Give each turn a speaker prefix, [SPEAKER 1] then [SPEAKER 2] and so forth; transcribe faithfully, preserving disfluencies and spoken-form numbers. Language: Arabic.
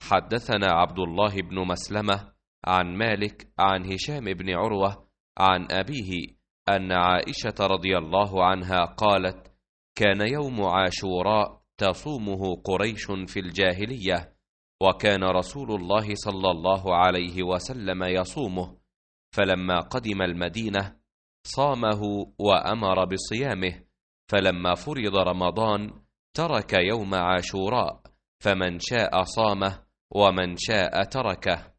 [SPEAKER 1] حدثنا عبد الله بن مسلمة عن مالك عن هشام بن عروة عن أبيه أن عائشة رضي الله عنها قالت: كان يوم عاشوراء تصومه قريش في الجاهلية، وكان رسول الله صلى الله عليه وسلم يصومه، فلما قدم المدينة صامه وأمر بصيامه، فلما فرض رمضان ترك يوم عاشوراء، فمن شاء صامه ومن شاء تركه.